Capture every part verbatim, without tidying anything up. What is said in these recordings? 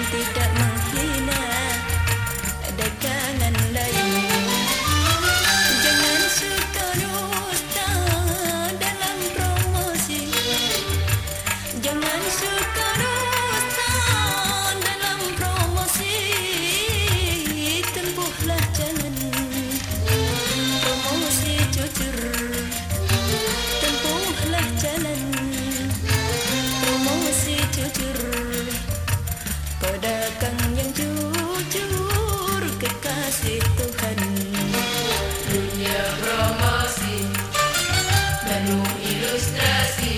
tidak menghina dagangan lain. Jangan suka dusta dalam promosi. Jangan suka dusta dalam promosi. Tempuhlah jalan promosi jujur. Tempuhlah jalan promosi jujur. Pedagang yang jujur kekasih Tuhan. Dunia promosi penuh ilustrasi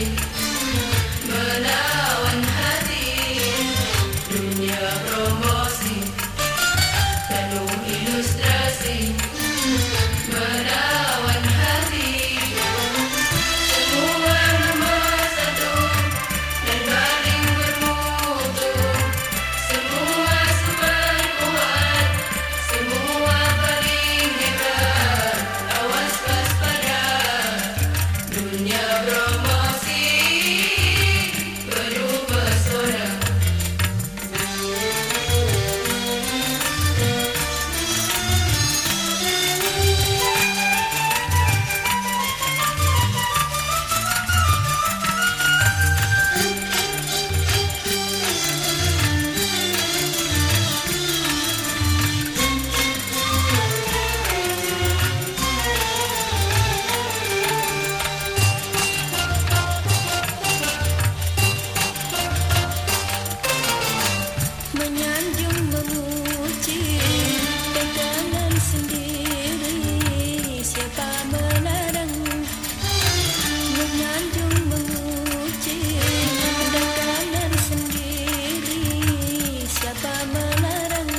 menawan hati. Dunia promosi penuh ilustrasi menawan hati. Semua nomor satu dan paling bermutu. Semua super kuat, semua paling hebat. Awas waspada, dunia promosi penuh pesona. Menyanjung memuji dagangan sendiri, siapa melarang? Menyanjung memuji dagangan sendiri, siapa melarang?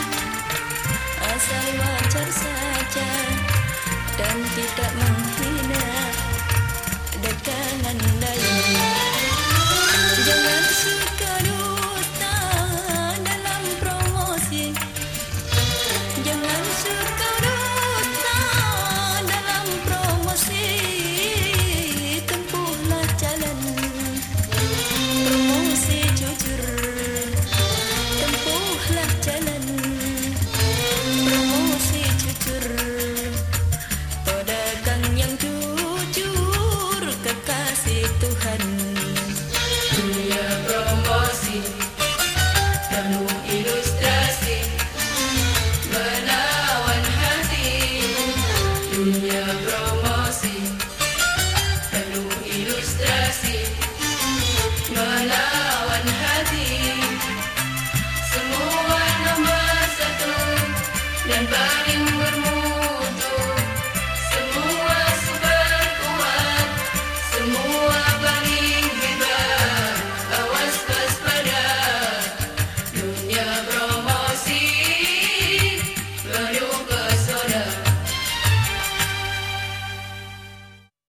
Asal wajar saja dan tidak menghina dagangan lain. Jangan suka dusta dalam promosi. Jangan suka dusta dalam promosi. Tempuhlah jalan promosi jujur. Tempuhlah jalan promosi jujur. Pedagang yang jujur kekasih Tuhan. Dunia promosi penuh ilustrasi menawan hati. Dunia promosi penuh ilustrasi menawan